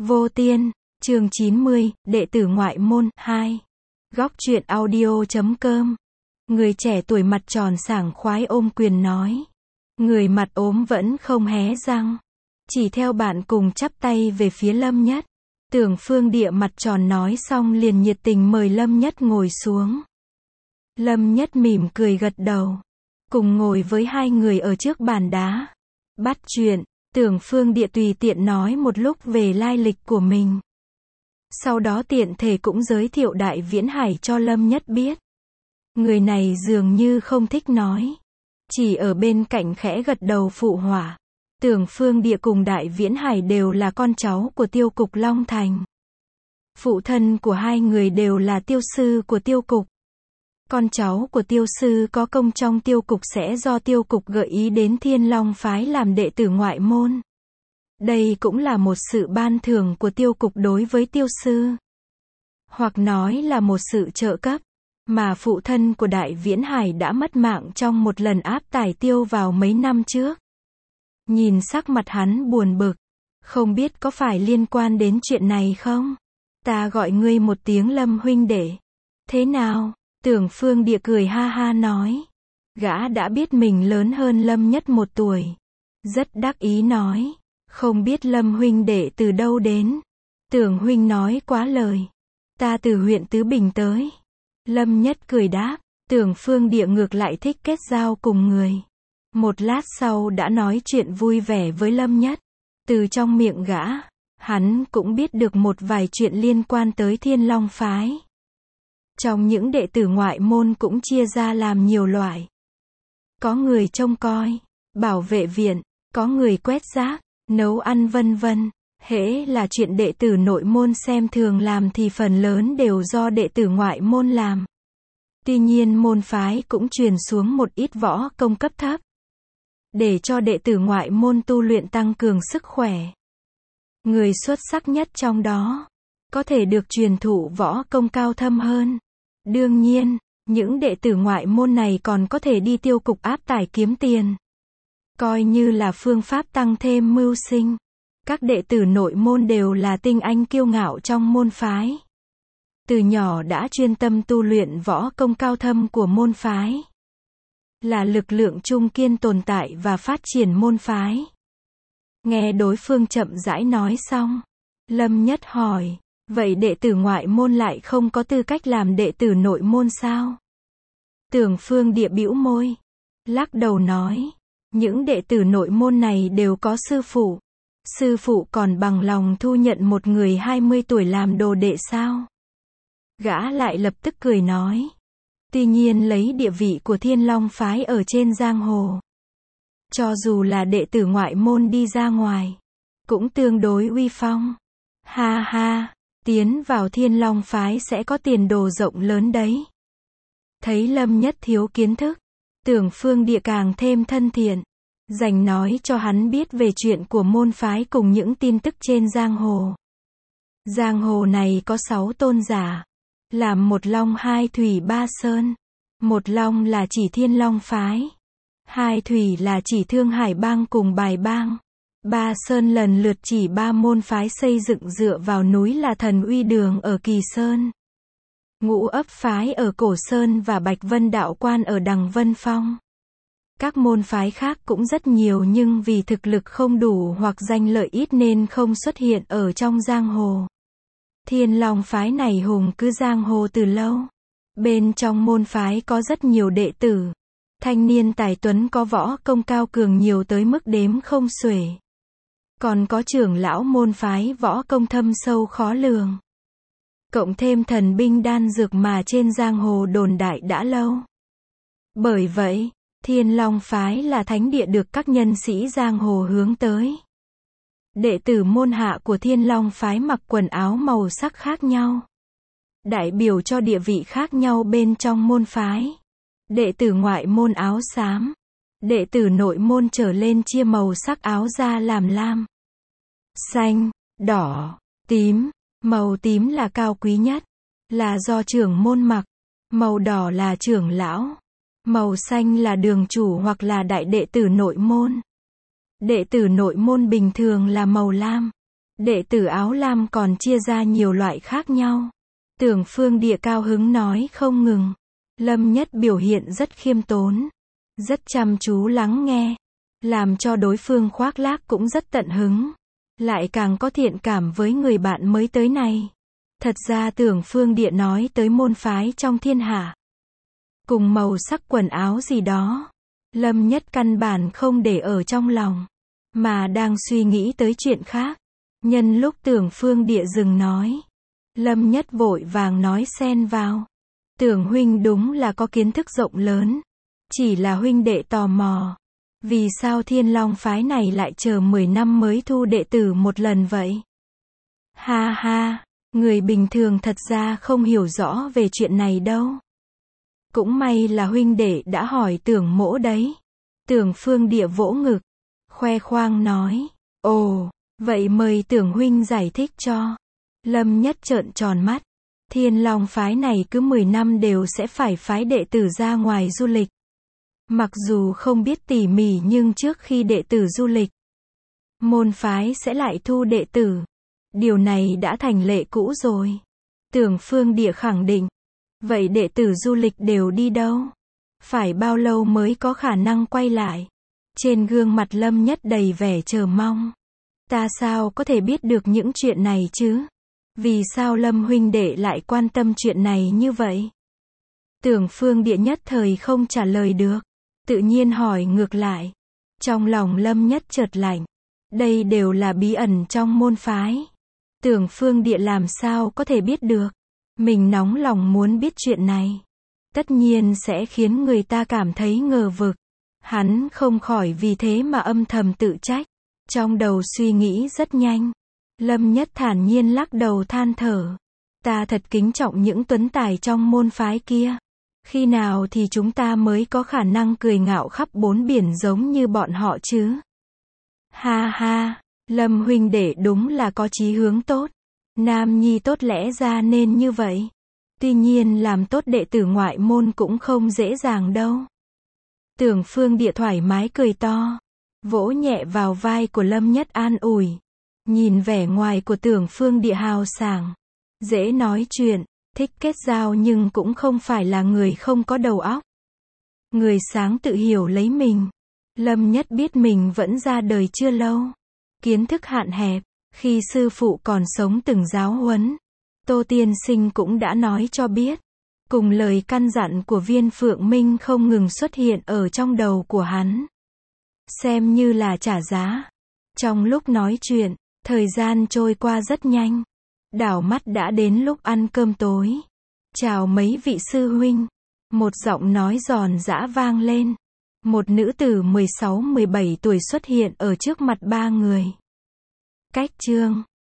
Vô Tiên, chương 90, đệ tử ngoại môn, 2. Góc truyện audio.com. Người trẻ tuổi mặt tròn sảng khoái ôm quyền nói. Người mặt ốm vẫn không hé răng. Chỉ theo bạn cùng chắp tay về phía Lâm Nhất. Tưởng Phương Địa mặt tròn nói xong liền nhiệt tình mời Lâm Nhất ngồi xuống. Lâm Nhất mỉm cười gật đầu. Cùng ngồi với hai người ở trước bàn đá. Bắt chuyện, Tưởng Phương Địa tùy tiện nói một lúc về lai lịch của mình. Sau đó tiện thể cũng giới thiệu Đại Viễn Hải cho Lâm Nhất biết. Người này dường như không thích nói. Chỉ ở bên cạnh khẽ gật đầu phụ họa. Tưởng Phương Địa cùng Đại Viễn Hải đều là con cháu của tiêu cục Long Thành. Phụ thân của hai người đều là tiêu sư của tiêu cục. Con cháu của tiêu sư có công trong tiêu cục sẽ do tiêu cục gợi ý đến Thiên Long phái làm đệ tử ngoại môn. Đây cũng là một sự ban thưởng của tiêu cục đối với tiêu sư. Hoặc nói là một sự trợ cấp. Mà phụ thân của Đại Viễn Hải đã mất mạng trong một lần áp tải tiêu vào mấy năm trước. Nhìn sắc mặt hắn buồn bực. Không biết có phải liên quan đến chuyện này không? Ta gọi ngươi một tiếng Lâm huynh đệ. Thế nào? Tưởng Phương Địa cười ha ha nói. Gã đã biết mình lớn hơn Lâm Nhất 1 tuổi. Rất đắc ý nói. Không biết Lâm huynh đệ từ đâu đến. Tưởng huynh nói quá lời. Ta từ huyện Tứ Bình tới. Lâm Nhất cười đáp. Tưởng Phương Địa ngược lại thích kết giao cùng người. Một lát sau đã nói chuyện vui vẻ với Lâm Nhất. Từ trong miệng gã, hắn cũng biết được một vài chuyện liên quan tới Thiên Long phái. Trong những đệ tử ngoại môn cũng chia ra làm nhiều loại. Có người trông coi, bảo vệ viện, có người quét rác, nấu ăn vân vân. Hễ là chuyện đệ tử nội môn xem thường làm thì phần lớn đều do đệ tử ngoại môn làm. Tuy nhiên môn phái cũng truyền xuống một ít võ công cấp thấp. Để cho đệ tử ngoại môn tu luyện tăng cường sức khỏe. Người xuất sắc nhất trong đó, có thể được truyền thụ võ công cao thâm hơn. Đương nhiên, những đệ tử ngoại môn này còn có thể đi tiêu cục áp tải kiếm tiền. Coi như là phương pháp tăng thêm mưu sinh. Các đệ tử nội môn đều là tinh anh kiêu ngạo trong môn phái. Từ nhỏ đã chuyên tâm tu luyện võ công cao thâm của môn phái. Là lực lượng trung kiên tồn tại và phát triển môn phái. Nghe đối phương chậm rãi nói xong. Lâm Nhất hỏi. Vậy đệ tử ngoại môn lại không có tư cách làm đệ tử nội môn sao? Tưởng Phương Địa bĩu môi. Lắc đầu nói. Những đệ tử nội môn này đều có sư phụ. Sư phụ còn bằng lòng thu nhận một người 20 tuổi làm đồ đệ sao? Gã lại lập tức cười nói. Tuy nhiên lấy địa vị của Thiên Long phái ở trên giang hồ. Cho dù là đệ tử ngoại môn đi ra ngoài. Cũng tương đối uy phong. Ha ha, tiến vào Thiên Long phái sẽ có tiền đồ rộng lớn đấy. Thấy Lâm Nhất thiếu kiến thức. Tưởng Phương Địa càng thêm thân thiện. Dành nói cho hắn biết về chuyện của môn phái cùng những tin tức trên giang hồ. Giang hồ này có 6 tôn giả. Làm 1 long 2 thủy 3 sơn. 1 long là chỉ Thiên Long phái. 2 thủy là chỉ Thương Hải bang cùng Bài bang. 3 sơn lần lượt chỉ 3 môn phái xây dựng dựa vào núi là Thần Uy Đường ở Kỳ Sơn. Ngũ Ấp phái ở Cổ Sơn và Bạch Vân Đạo Quan ở Đằng Vân Phong. Các môn phái khác cũng rất nhiều nhưng vì thực lực không đủ hoặc danh lợi ít nên không xuất hiện ở trong giang hồ. Thiên Long phái này hùng cứ giang hồ từ lâu. Bên trong môn phái có rất nhiều đệ tử. Thanh niên tài tuấn có võ công cao cường nhiều tới mức đếm không xuể. Còn có trưởng lão môn phái võ công thâm sâu khó lường. Cộng thêm thần binh đan dược mà trên giang hồ đồn đại đã lâu. Bởi vậy, Thiên Long phái là thánh địa được các nhân sĩ giang hồ hướng tới. Đệ tử môn hạ của Thiên Long phái mặc quần áo màu sắc khác nhau. Đại biểu cho địa vị khác nhau bên trong môn phái. Đệ tử ngoại môn áo xám. Đệ tử nội môn trở lên chia màu sắc áo ra làm lam, xanh, đỏ, tím. Màu tím là cao quý nhất. Là do trưởng môn mặc. Màu đỏ là trưởng lão. Màu xanh là đường chủ hoặc là đại đệ tử nội môn. Đệ tử nội môn bình thường là màu lam. Đệ tử áo lam còn chia ra nhiều loại khác nhau. Tưởng Phương Địa cao hứng nói không ngừng. Lâm Nhất biểu hiện rất khiêm tốn, rất chăm chú lắng nghe, làm cho đối phương khoác lác cũng rất tận hứng, lại càng có thiện cảm với người bạn mới tới này. Thật ra Tưởng Phương Địa nói tới môn phái trong thiên hạ, cùng màu sắc quần áo gì đó, Lâm Nhất căn bản không để ở trong lòng, mà đang suy nghĩ tới chuyện khác. Nhân lúc Tưởng Phương Địa dừng nói, Lâm Nhất vội vàng nói xen vào. Tưởng huynh đúng là có kiến thức rộng lớn, chỉ là huynh đệ tò mò, vì sao Thiên Long phái này lại chờ 10 năm mới thu đệ tử một lần vậy? Ha ha, người bình thường thật ra không hiểu rõ về chuyện này đâu. Cũng may là huynh đệ đã hỏi Tưởng mỗ đấy. Tưởng Phương Địa vỗ ngực, khoe khoang nói, ồ, vậy mời Tưởng huynh giải thích cho. Lâm Nhất trợn tròn mắt. Thiên Long phái này cứ 10 năm đều sẽ phải phái đệ tử ra ngoài du lịch. Mặc dù không biết tỉ mỉ nhưng trước khi đệ tử du lịch, môn phái sẽ lại thu đệ tử. Điều này đã thành lệ cũ rồi. Tưởng Phương Địa khẳng định. Vậy đệ tử du lịch đều đi đâu? Phải bao lâu mới có khả năng quay lại? Trên gương mặt Lâm Nhất đầy vẻ chờ mong. Ta sao có thể biết được những chuyện này chứ? Vì sao Lâm huynh đệ lại quan tâm chuyện này như vậy? Tưởng Phương Địa nhất thời không trả lời được, tự nhiên hỏi ngược lại. Trong lòng Lâm Nhất chợt lạnh. Đây đều là bí ẩn trong môn phái. Tưởng Phương Địa làm sao có thể biết được? Mình nóng lòng muốn biết chuyện này, tất nhiên sẽ khiến người ta cảm thấy ngờ vực. Hắn không khỏi vì thế mà âm thầm tự trách. Trong đầu suy nghĩ rất nhanh, Lâm Nhất thản nhiên lắc đầu than thở. Ta thật kính trọng những tuấn tài trong môn phái kia. Khi nào thì chúng ta mới có khả năng cười ngạo khắp bốn biển giống như bọn họ chứ? Ha ha, Lâm huynh đệ đúng là có chí hướng tốt. Nam nhi tốt lẽ ra nên như vậy. Tuy nhiên làm tốt đệ tử ngoại môn cũng không dễ dàng đâu. Tưởng Phương Địa thoải mái cười to, vỗ nhẹ vào vai của Lâm Nhất an ủi. Nhìn vẻ ngoài của Tưởng Phương Địa hào sảng, dễ nói chuyện, thích kết giao nhưng cũng không phải là người không có đầu óc. Người sáng tự hiểu lấy mình. Lâm Nhất biết mình vẫn ra đời chưa lâu, kiến thức hạn hẹp. Khi sư phụ còn sống từng giáo huấn, Tô tiên sinh cũng đã nói cho biết. Cùng lời căn dặn của Viên Phượng Minh không ngừng xuất hiện ở trong đầu của hắn. Xem như là trả giá. Trong lúc nói chuyện, thời gian trôi qua rất nhanh. Đảo mắt đã đến lúc ăn cơm tối. Chào mấy vị sư huynh. Một giọng nói giòn giã vang lên. Một nữ tử 16-17 tuổi xuất hiện ở trước mặt ba người. Cách chương